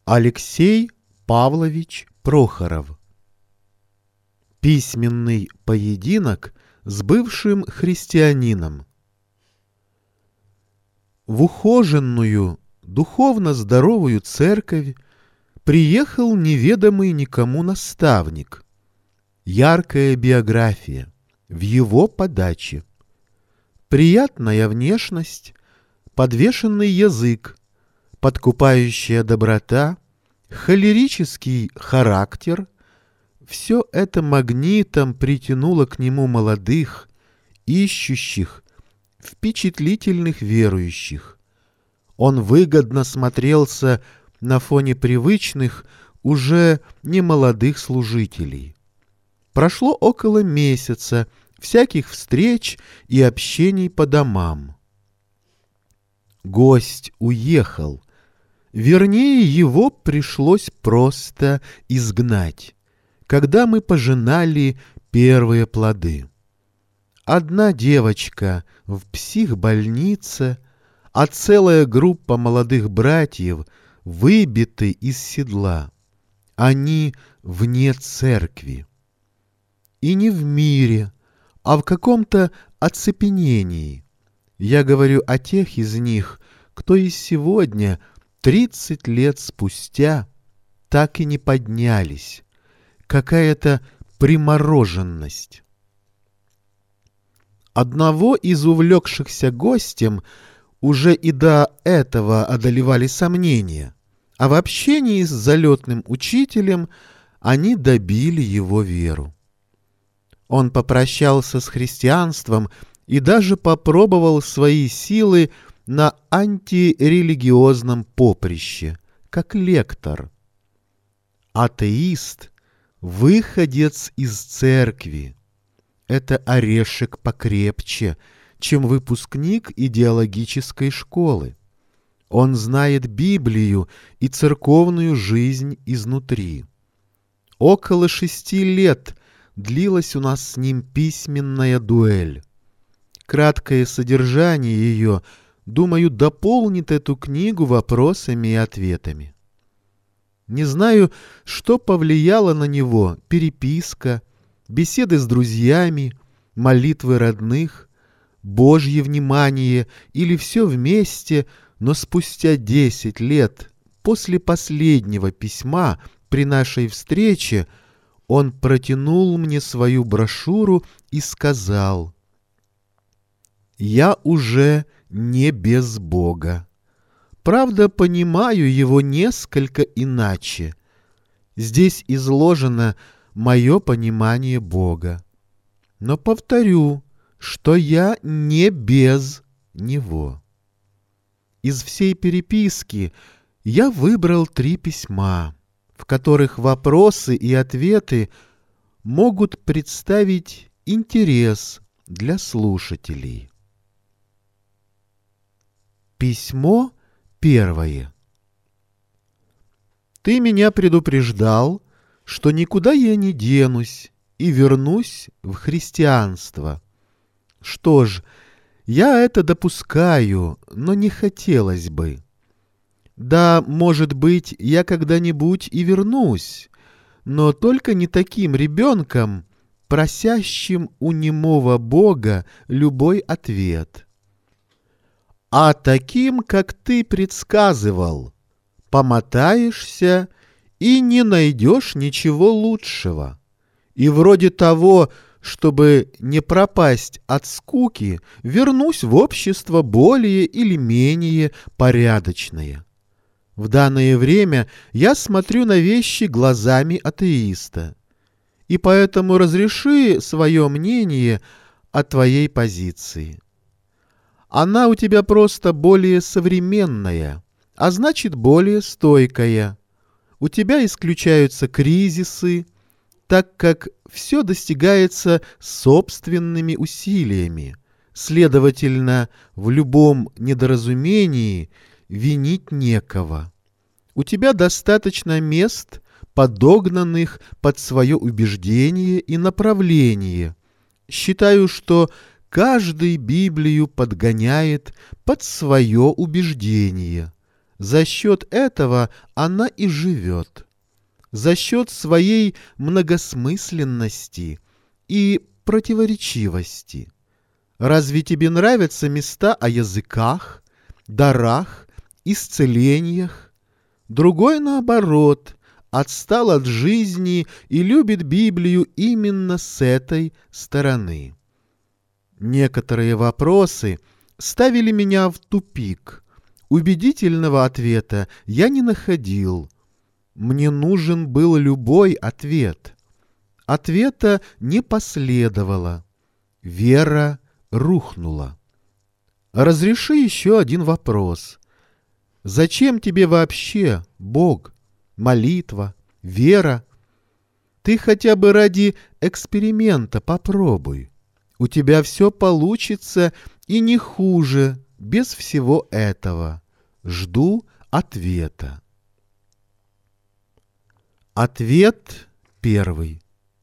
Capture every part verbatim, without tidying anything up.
Алексей Павлович Прохоров. Письменный поединок с бывшим христианином. В ухоженную, духовно здоровую церковь приехал неведомый никому наставник. Яркая биография в его подаче. Приятная внешность, подвешенный язык, подкупающая доброта, холерический характер — все это магнитом притянуло к нему молодых, ищущих, впечатлительных верующих. Он выгодно смотрелся на фоне привычных, уже немолодых служителей. Прошло около месяца всяких встреч и общений по домам. Гость уехал. Вернее, его пришлось просто изгнать, когда мы пожинали первые плоды. Одна девочка в психбольнице, а целая группа молодых братьев выбиты из седла. Они вне церкви. И не в мире, а в каком-то оцепенении. Я говорю о тех из них, кто и сегодня, тридцать лет спустя, так и не поднялись. Какая-то примороженность. Одного из увлекшихся гостем уже и до этого одолевали сомнения, а в общении с залетным учителем они добили его веру. Он попрощался с христианством и даже попробовал свои силы на антирелигиозном поприще, как лектор. Атеист, выходец из церкви. Это орешек покрепче, чем выпускник идеологической школы. Он знает Библию и церковную жизнь изнутри. Около шести лет длилась у нас с ним письменная дуэль. Краткое содержание ее, думаю, дополнит эту книгу вопросами и ответами. Не знаю, что повлияло на него: переписка, беседы с друзьями, молитвы родных, Божье внимание или все вместе, но спустя десять лет после последнего письма при нашей встрече он протянул мне свою брошюру и сказал: «Я уже не без Бога. Правда, понимаю его несколько иначе. Здесь изложено мое понимание Бога. Но повторю, что я не без Него». Из всей переписки я выбрал три письма, в которых вопросы и ответы могут представить интерес для слушателей. Письмо первое. Ты меня предупреждал, что никуда я не денусь и вернусь в христианство. Что ж, я это допускаю, но не хотелось бы. Да, может быть, я когда-нибудь и вернусь, но только не таким ребенком, просящим у немого Бога любой ответ, а таким, как ты предсказывал, помотаешься и не найдешь ничего лучшего. И вроде того, чтобы не пропасть от скуки, вернусь в общество более или менее порядочное. В данное время я смотрю на вещи глазами атеиста, и поэтому разреши свое мнение о твоей позиции. Она у тебя просто более современная, а значит более стойкая. У тебя исключаются кризисы, так как все достигается собственными усилиями. Следовательно, в любом недоразумении винить некого. У тебя достаточно мест, подогнанных под свое убеждение и направление. Считаю, что каждый Библию подгоняет под свое убеждение. За счет этого она и живет. За счет своей многосмысленности и противоречивости. Разве тебе нравятся места о языках, дарах, исцелениях? Другой, наоборот, отстал от жизни и любит Библию именно с этой стороны. Некоторые вопросы ставили меня в тупик. Убедительного ответа я не находил. Мне нужен был любой ответ. Ответа не последовало. Вера рухнула. Разреши еще один вопрос. Зачем тебе вообще Бог, молитва, вера? Ты хотя бы ради эксперимента попробуй. У тебя все получится и не хуже без всего этого. Жду ответа. Ответ первый.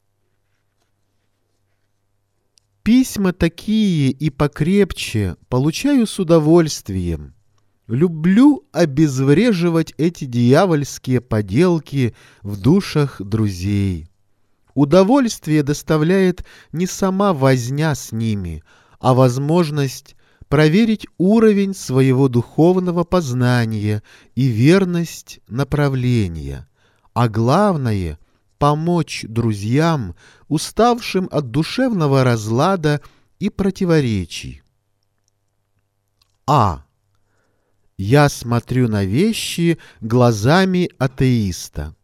Письма такие и покрепче получаю с удовольствием. Люблю обезвреживать эти дьявольские поделки в душах друзей. Удовольствие доставляет не сама возня с ними, а возможность проверить уровень своего духовного познания и верность направления, а главное — помочь друзьям, уставшим от душевного разлада и противоречий. А. Я смотрю на вещи глазами атеиста.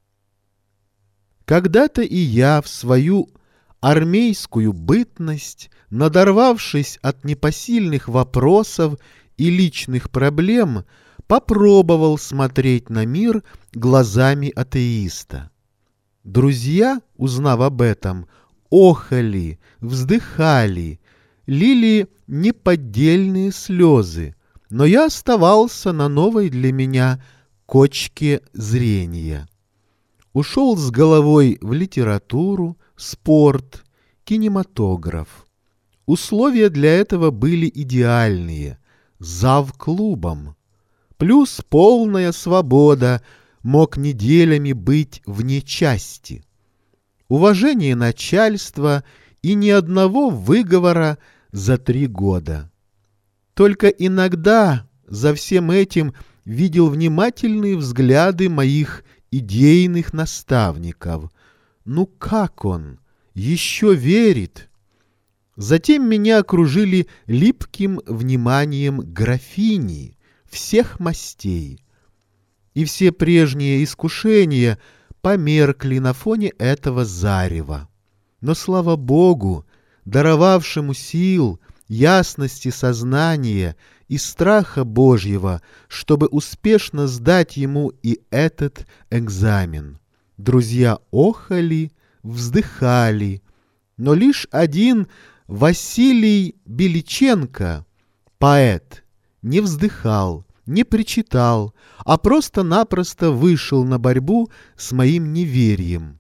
Когда-то и я в свою армейскую бытность, надорвавшись от непосильных вопросов и личных проблем, попробовал смотреть на мир глазами атеиста. Друзья, узнав об этом, охали, вздыхали, лили неподдельные слезы, но я оставался на новой для меня кочке зрения. Ушел с головой в литературу, спорт, кинематограф. Условия для этого были идеальные. Зав-клубом. Плюс полная свобода, мог неделями быть вне части. Уважение начальства и ни одного выговора за три года. Только иногда за всем этим видел внимательные взгляды моих идейных наставников. Ну как он? Еще верит? Затем меня окружили липким вниманием графини всех мастей. И все прежние искушения померкли на фоне этого зарева. Но, слава Богу, даровавшему сил, ясности сознания и страха Божьего, чтобы успешно сдать ему и этот экзамен. Друзья охали, вздыхали, но лишь один Василий Беличенко, поэт, не вздыхал, не причитал, а просто-напросто вышел на борьбу с моим неверием.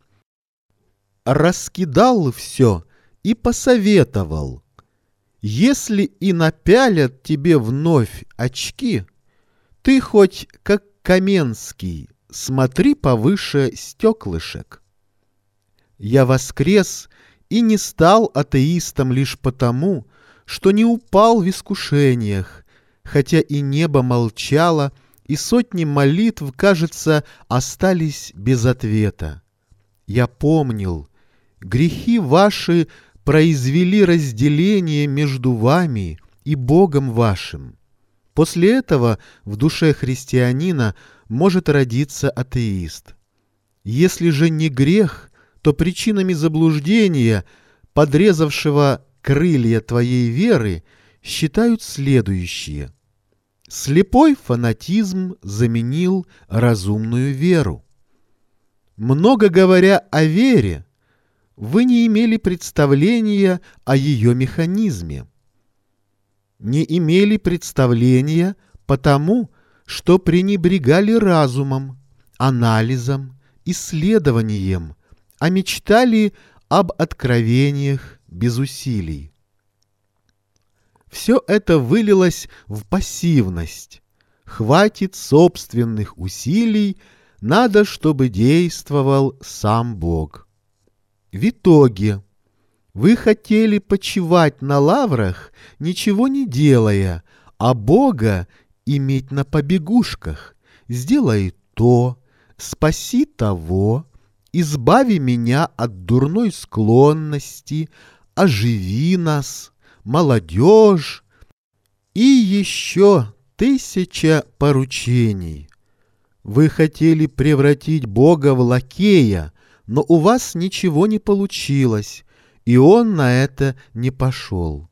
Раскидал все и посоветовал: если и напялят тебе вновь очки, ты хоть, как Каменский, смотри повыше стеклышек. Я воскрес и не стал атеистом лишь потому, что не упал в искушениях, хотя и небо молчало, и сотни молитв, кажется, остались без ответа. Я помнил, грехи ваши произвели разделение между вами и Богом вашим. После этого в душе христианина может родиться атеист. Если же не грех, то причинами заблуждения, подрезавшего крылья твоей веры, считают следующие. Слепой фанатизм заменил разумную веру. Много говоря о вере, вы не имели представления о ее механизме. Не имели представления потому, что пренебрегали разумом, анализом, исследованием, а мечтали об откровениях без усилий. Все это вылилось в пассивность, хватит собственных усилий, надо, чтобы действовал сам Бог. В итоге вы хотели почивать на лаврах, ничего не делая, а Бога иметь на побегушках. Сделай то, спаси того, избави меня от дурной склонности, оживи нас, молодежь, и еще тысяча поручений. Вы хотели превратить Бога в лакея, но у вас ничего не получилось, и он на это не пошел.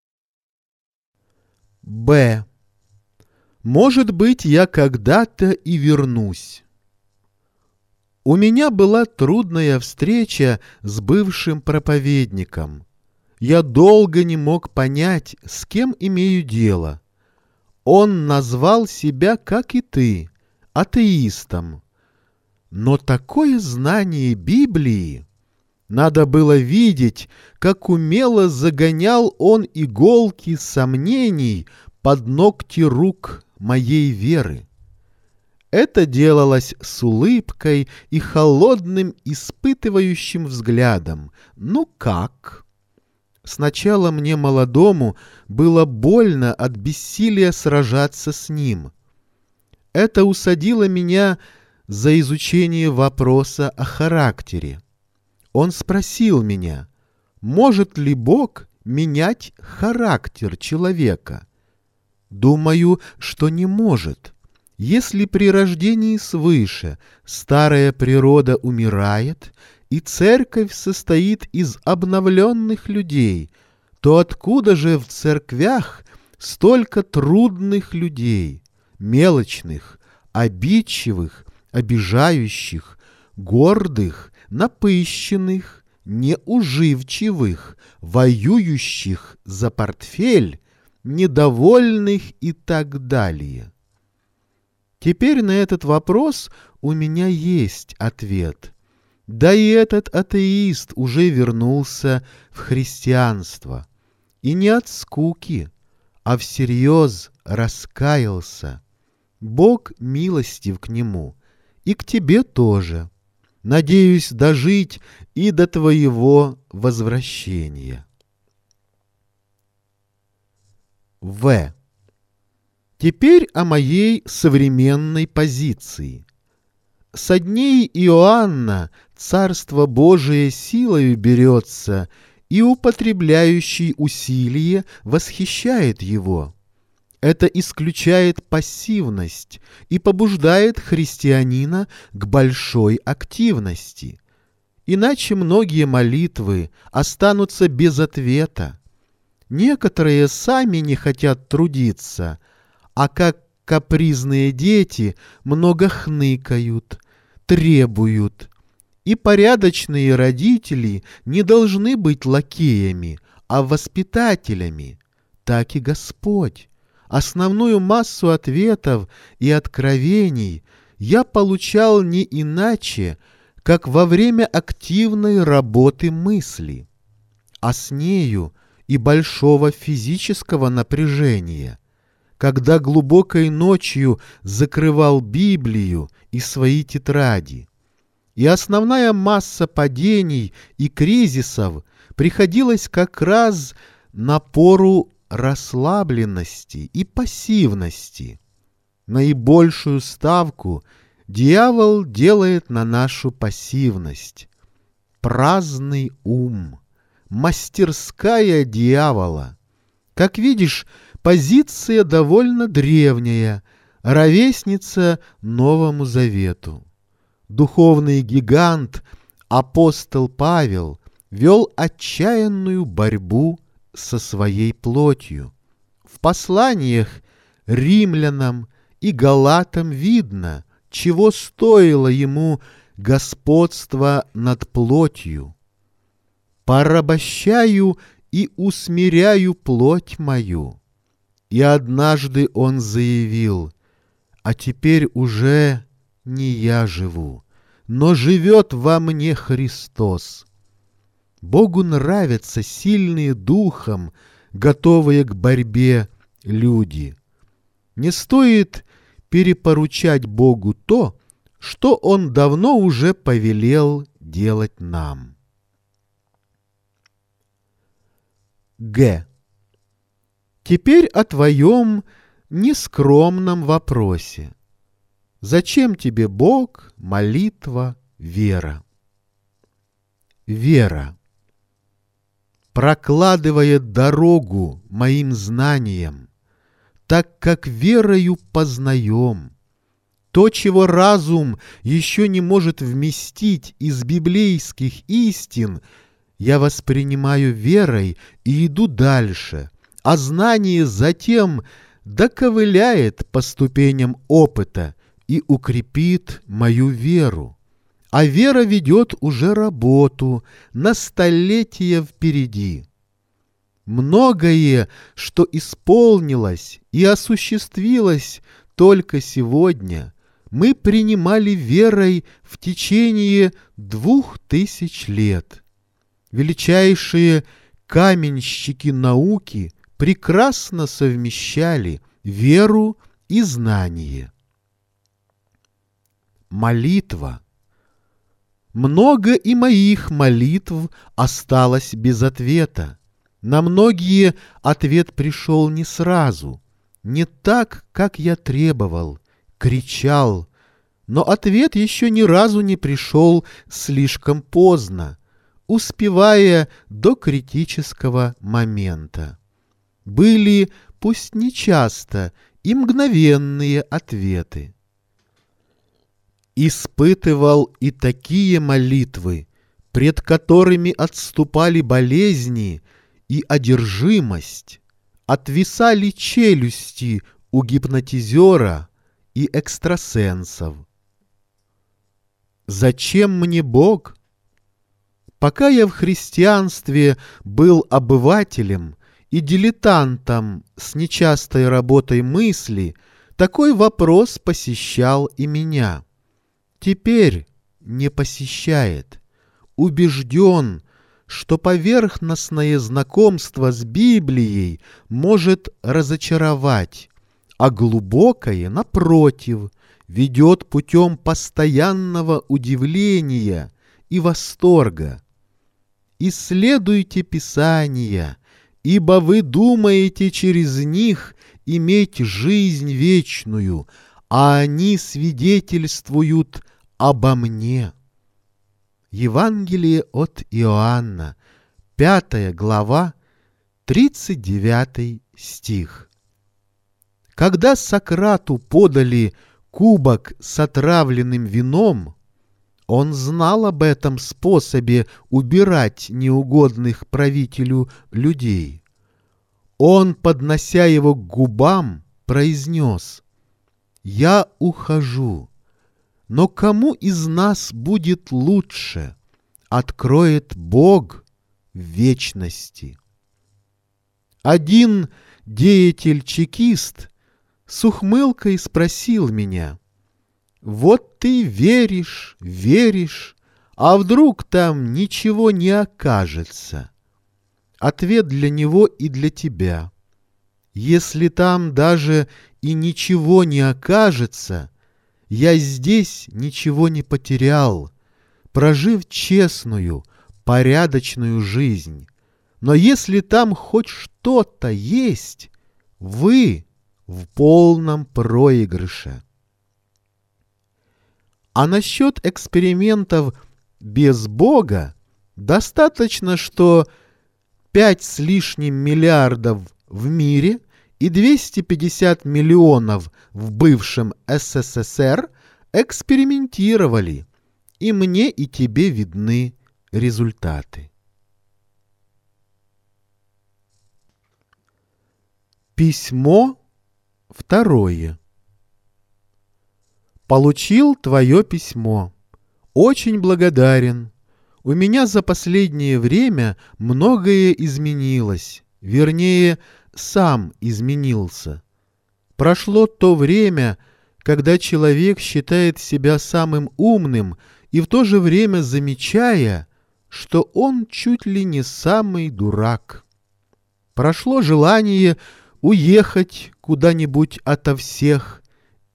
Б. Может быть, я когда-то и вернусь. У меня была трудная встреча с бывшим проповедником. Я долго не мог понять, с кем имею дело. Он назвал себя, как и ты, атеистом. Но такое знание Библии! Надо было видеть, как умело загонял он иголки сомнений под ногти рук моей веры. Это делалось с улыбкой и холодным испытывающим взглядом. Ну как? Сначала мне, молодому, было больно от бессилия сражаться с ним. Это усадило меня за изучение вопроса о характере. Он спросил меня, может ли Бог менять характер человека? Думаю, что не может. Если при рождении свыше старая природа умирает, и церковь состоит из обновленных людей, то откуда же в церквях столько трудных людей, мелочных, обидчивых, обижающих, гордых, напыщенных, неуживчивых, воюющих за портфель, недовольных и так далее? Теперь на этот вопрос у меня есть ответ. Да и этот атеист уже вернулся в христианство. И не от скуки, а всерьез раскаялся. Бог милостив к нему, и к тебе тоже. Надеюсь дожить и до твоего возвращения. В. Теперь о моей современной позиции. Со дней Иоанна Царство Божие силою берется, и употребляющий усилие восхищает его. Это исключает пассивность и побуждает христианина к большой активности. Иначе многие молитвы останутся без ответа. Некоторые сами не хотят трудиться, а как капризные дети много хныкают, требуют. И порядочные родители не должны быть лакеями, а воспитателями. Так и Господь. Основную массу ответов и откровений я получал не иначе, как во время активной работы мысли, а с нею и большого физического напряжения, когда глубокой ночью закрывал Библию и свои тетради. И основная масса падений и кризисов приходилась как раз на пору расслабленности и пассивности. Наибольшую ставку дьявол делает на нашу пассивность. Праздный ум, мастерская дьявола. Как видишь, позиция довольно древняя, ровесница Новому Завету. Духовный гигант, апостол Павел, вел отчаянную борьбу со своей плотью. В посланиях римлянам и галатам видно, чего стоило ему господство над плотью. «Порабощаю и усмиряю плоть мою». И однажды он заявил: «А теперь уже не я живу, но живет во мне Христос». Богу нравятся сильные духом, готовые к борьбе люди. Не стоит перепоручать Богу то, что Он давно уже повелел делать нам. Г. Теперь о твоем нескромном вопросе. Зачем тебе Бог, молитва, вера? Вера прокладывает дорогу моим знаниям, так как верою познаем то, чего разум еще не может вместить из библейских истин. Я воспринимаю верой и иду дальше, а знание затем доковыляет по ступеням опыта и укрепит мою веру. А вера ведет уже работу на столетия впереди. Многое, что исполнилось и осуществилось только сегодня, мы принимали верой в течение двух тысяч лет. Величайшие каменщики науки прекрасно совмещали веру и знание. Молитва. Много и моих молитв осталось без ответа. На многие ответ пришел не сразу, не так, как я требовал, кричал, но ответ еще ни разу не пришел слишком поздно, успевая до критического момента. Были, пусть нечасто, и мгновенные ответы. Испытывал и такие молитвы, пред которыми отступали болезни и одержимость, отвисали челюсти у гипнотизера и экстрасенсов. Зачем мне Бог? Пока я в христианстве был обывателем и дилетантом с нечастой работой мысли, такой вопрос посещал и меня. Теперь не посещает. Убежден, что поверхностное знакомство с Библией может разочаровать, а глубокое, напротив, ведет путем постоянного удивления и восторга. Исследуйте Писания, ибо вы думаете через них иметь жизнь вечную, а они свидетельствуют обо мне. Евангелие от Иоанна, пятая глава, тридцать девятый стих. Когда Сократу подали кубок с отравленным вином, он знал об этом способе убирать неугодных правителю людей. Он, поднося его к губам, произнес: «Я ухожу, но кому из нас будет лучше, откроет Бог в вечности». Один деятель-чекист с ухмылкой спросил меня: «Вот ты веришь, веришь, а вдруг там ничего не окажется?» Ответ для него и для тебя: если там даже и ничего не окажется, я здесь ничего не потерял, прожив честную, порядочную жизнь. Но если там хоть что-то есть, вы в полном проигрыше. А насчет экспериментов без Бога достаточно, что пять с лишним миллиардов в мире и двести пятьдесят миллионов в бывшем СССР экспериментировали, и мне и тебе видны результаты. Письмо второе. Получил твое письмо. Очень благодарен. У меня за последнее время многое изменилось, вернее, сам изменился. Прошло то время, когда человек считает себя самым умным и в то же время замечая, что он чуть ли не самый дурак. Прошло желание уехать куда-нибудь ото всех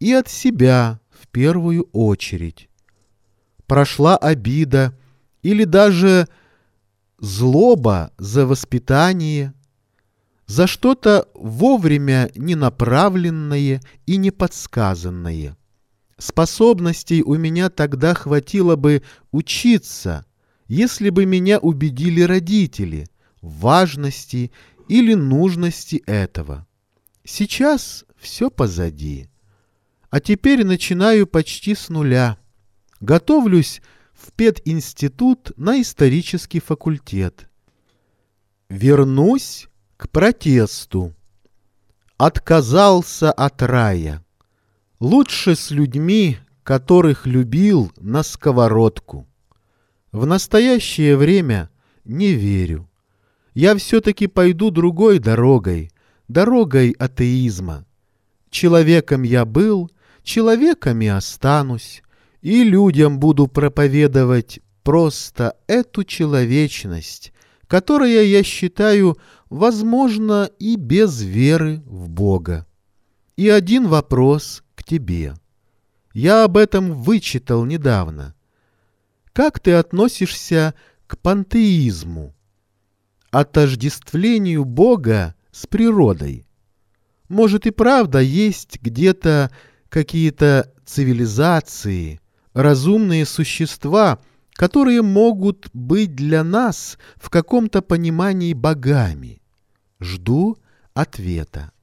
и от себя в первую очередь. Прошла обида или даже злоба за воспитание, за что-то вовремя не направленное и не подсказанное. Способностей у меня тогда хватило бы учиться, если бы меня убедили родители в важности или нужности этого. Сейчас все позади. А теперь начинаю почти с нуля. Готовлюсь в пединститут на исторический факультет. Вернусь к протесту. Отказался от рая. Лучше с людьми, которых любил, на сковородку. В настоящее время не верю. Я все-таки пойду другой дорогой, дорогой атеизма. Человеком я был, человеком и останусь, и людям буду проповедовать просто эту человечность, которая, я считаю, возможна и без веры в Бога. И один вопрос к тебе. Я об этом вычитал недавно. Как ты относишься к пантеизму, отождествлению Бога с природой? Может и правда есть где-то какие-то цивилизации, разумные существа, которые могут быть для нас в каком-то понимании богами? Жду ответа.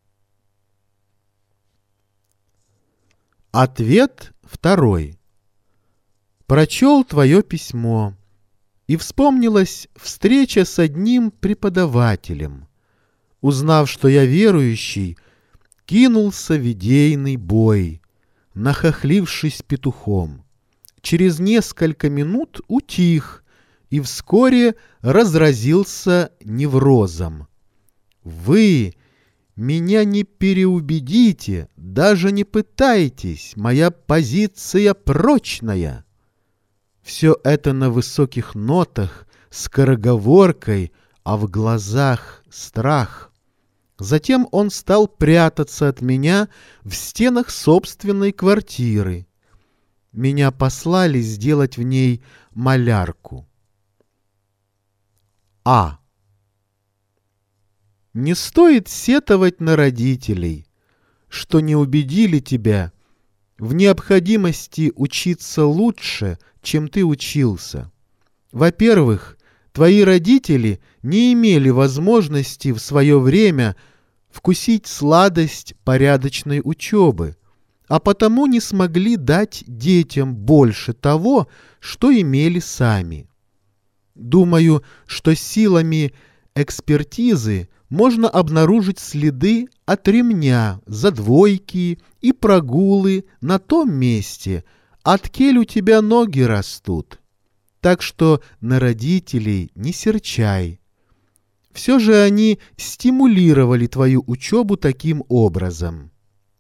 Ответ второй. Прочел твое письмо, и вспомнилась встреча с одним преподавателем. Узнав, что я верующий, кинулся в идейный бой, нахохлившись петухом. Через несколько минут утих и вскоре разразился неврозом. Вы меня не переубедите, даже не пытайтесь, моя позиция прочная. Все это на высоких нотах, скороговоркой, а в глазах страх. Затем он стал прятаться от меня в стенах собственной квартиры. Меня послали сделать в ней малярку. А. Не стоит сетовать на родителей, что не убедили тебя в необходимости учиться лучше, чем ты учился. Во-первых, твои родители не имели возможности в свое время вкусить сладость порядочной учебы, а потому не смогли дать детям больше того, что имели сами. Думаю, что силами экспертизы можно обнаружить следы от ремня за двойки и прогулы на том месте, откель у тебя ноги растут. Так что на родителей не серчай. Все же они стимулировали твою учебу таким образом.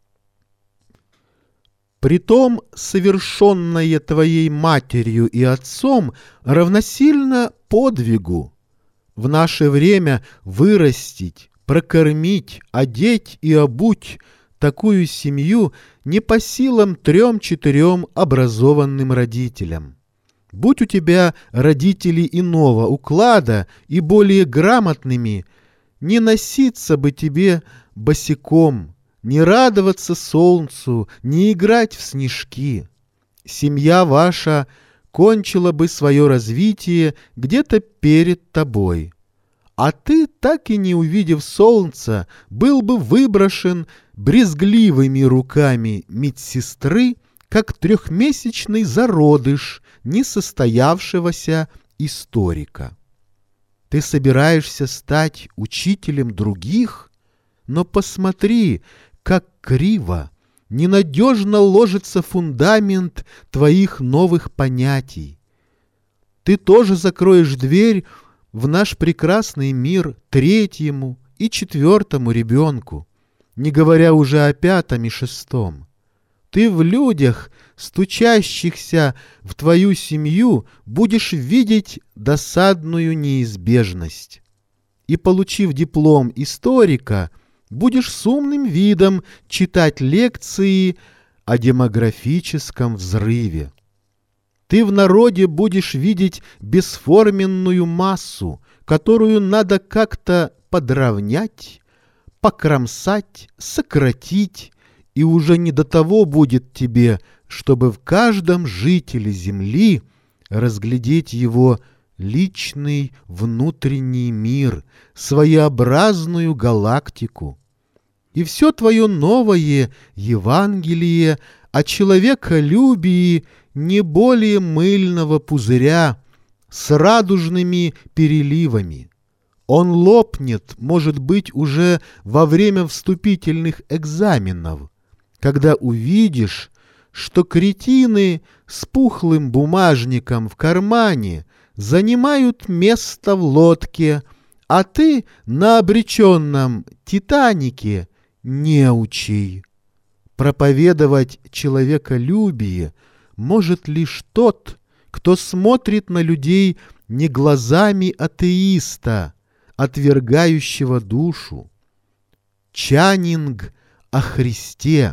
Притом совершенное твоей матерью и отцом равносильно подвигу. В наше время вырастить, прокормить, одеть и обуть такую семью не по силам трем-четырем образованным родителям. Будь у тебя родители иного уклада и более грамотными, не носиться бы тебе босиком, не радоваться солнцу, не играть в снежки. Семья ваша кончила бы свое развитие где-то перед тобой. А ты, так и не увидев солнца, был бы выброшен брезгливыми руками медсестры, как трехмесячный зародыш несостоявшегося историка. Ты собираешься стать учителем других, но посмотри, как криво, ненадежно ложится фундамент твоих новых понятий. Ты тоже закроешь дверь в наш прекрасный мир третьему и четвертому ребенку, не говоря уже о пятом и шестом. Ты в людях, стучащихся в твою семью, будешь видеть досадную неизбежность. И, получив диплом историка, будешь с умным видом читать лекции о демографическом взрыве. Ты в народе будешь видеть бесформенную массу, которую надо как-то подровнять, покромсать, сократить, и уже не до того будет тебе, чтобы в каждом жителе земли разглядеть его личный внутренний мир, своеобразную галактику. И все твое новое Евангелие о человеколюбии не более мыльного пузыря с радужными переливами. Он лопнет, может быть, уже во время вступительных экзаменов, когда увидишь, что кретины с пухлым бумажником в кармане занимают место в лодке, а ты на обреченном «Титанике» неучий. Проповедовать человеколюбие может лишь тот, кто смотрит на людей не глазами атеиста, отвергающего душу. Чанинг о Христе.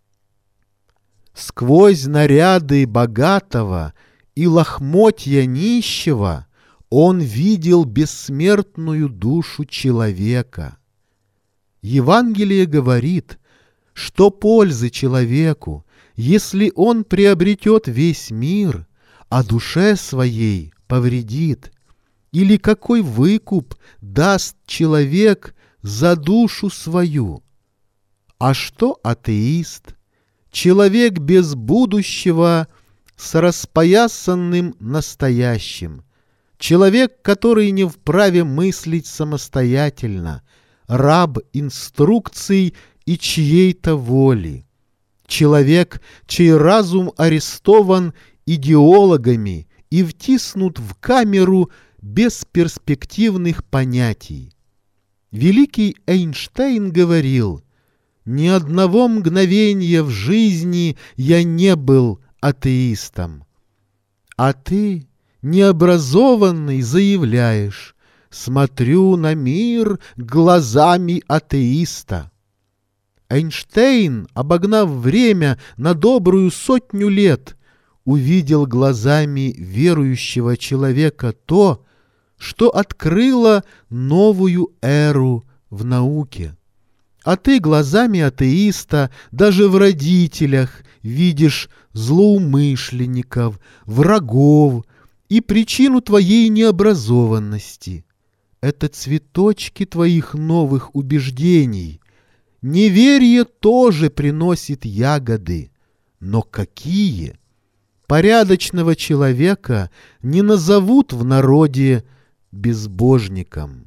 Сквозь наряды богатого и лохмотья нищего он видел бессмертную душу человека. Евангелие говорит, что пользы человеку, если он приобретет весь мир, а душе своей повредит, или какой выкуп даст человек за душу свою. А что атеист? Человек без будущего с распоясанным настоящим. Человек, который не вправе мыслить самостоятельно, раб инструкций и чьей-то воли. Человек, чей разум арестован идеологами и втиснут в камеру бесперспективных понятий. Великий Эйнштейн говорил: «Ни одного мгновения в жизни я не был атеистом». А ты, необразованный, заявляешь: «Смотрю на мир глазами атеиста». Эйнштейн, обогнав время на добрую сотню лет, увидел глазами верующего человека то, что открыло новую эру в науке. А ты глазами атеиста даже в родителях видишь злоумышленников, врагов и причину твоей необразованности. Это цветочки твоих новых убеждений. Неверие тоже приносит ягоды. Но какие? Порядочного человека не назовут в народе безбожником.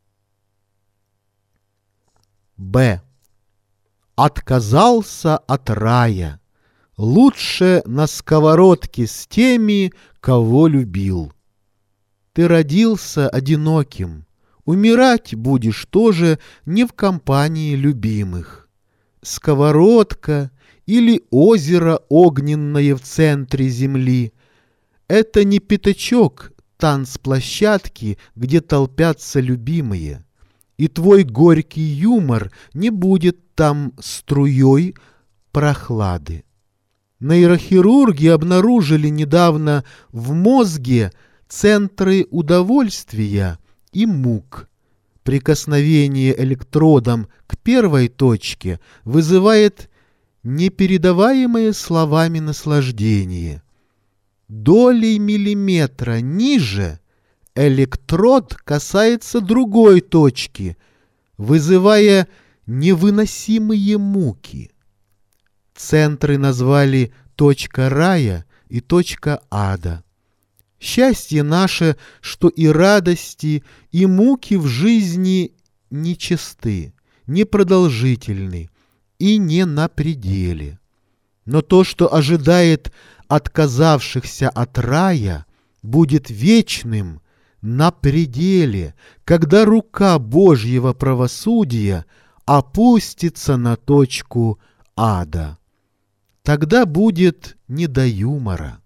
Б. Отказался от рая. Лучше на сковородке с теми, кого любил. Ты родился одиноким. Умирать будешь тоже не в компании любимых. Сковородка или озеро огненное в центре земли — это не пятачок танцплощадки, где толпятся любимые. И твой горький юмор не будет там струей прохлады. Нейрохирурги обнаружили недавно в мозге центры удовольствия и мук. Прикосновение электродом к первой точке вызывает непередаваемое словами наслаждение. Долей миллиметра ниже электрод касается другой точки, вызывая невыносимые муки. Центры назвали точка рая и точка ада. Счастье наше, что и радости, и муки в жизни нечисты, непродолжительны и не на пределе. Но то, что ожидает отказавшихся от рая, будет вечным на пределе, когда рука Божьего правосудия опустится на точку ада. Тогда будет не до юмора.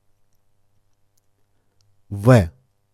В.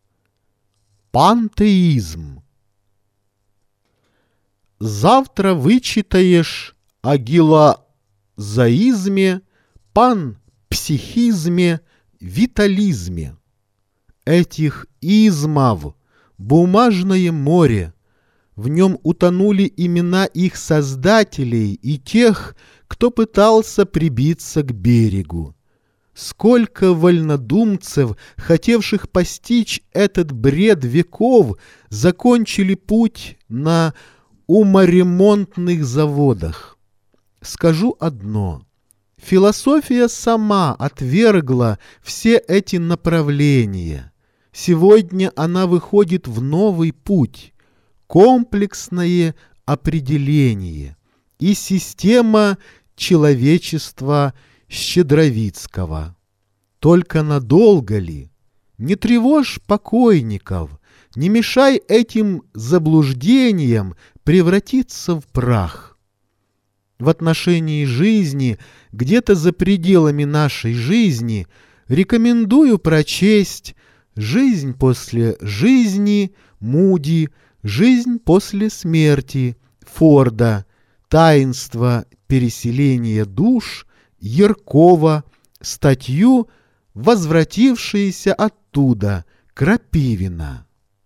Пантеизм. Завтра вычитаешь Агила зоизме, панпсихизме, витализме. Этих измов бумажное море, в нем утонули имена их создателей и тех, кто пытался прибиться к берегу. Сколько вольнодумцев, хотевших постичь этот бред веков, закончили путь на уморемонтных заводах. Скажу одно. Философия сама отвергла все эти направления. Сегодня она выходит в новый путь. Комплексное определение и система человечества Щедровицкого. Только надолго ли? Не тревожь покойников, не мешай этим заблуждениям превратиться в прах. В отношении жизни, где-то за пределами нашей жизни, рекомендую прочесть «Жизнь после жизни» Муди, «Жизнь после смерти» Форда, «Таинство переселения душ» Яркова, статью «Возвратившиеся оттуда» Крапивина.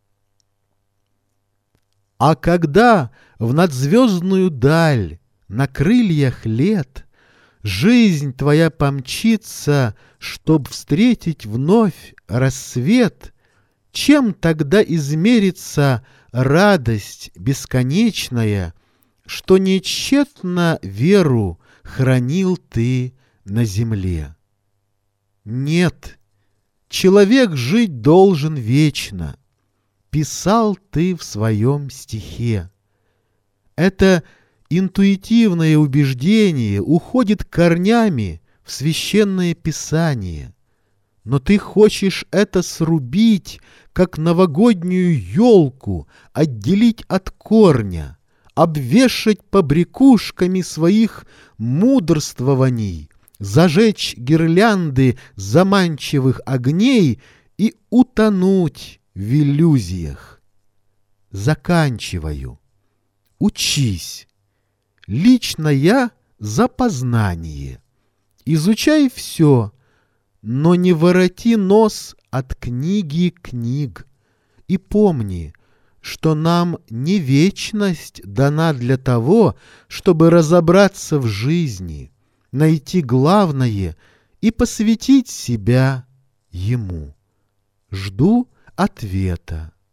А когда в надзвездную даль на крыльях лет жизнь твоя помчится, чтоб встретить вновь рассвет, чем тогда измерится радость бесконечная, что нечетно веру хранил ты на земле? Нет, человек жить должен вечно, писал ты в своем стихе. Это интуитивное убеждение уходит корнями в священное писание. Но ты хочешь это срубить, как новогоднюю елку, отделить от корня, обвешать побрякушками своих мудрствований, зажечь гирлянды заманчивых огней и утонуть в иллюзиях. Заканчиваю. Учись. Лично я за познание. Изучай все, но не вороти нос от книги книг. И помни, что нам не вечность дана для того, чтобы разобраться в жизни, найти главное и посвятить себя ему. Жду ответа.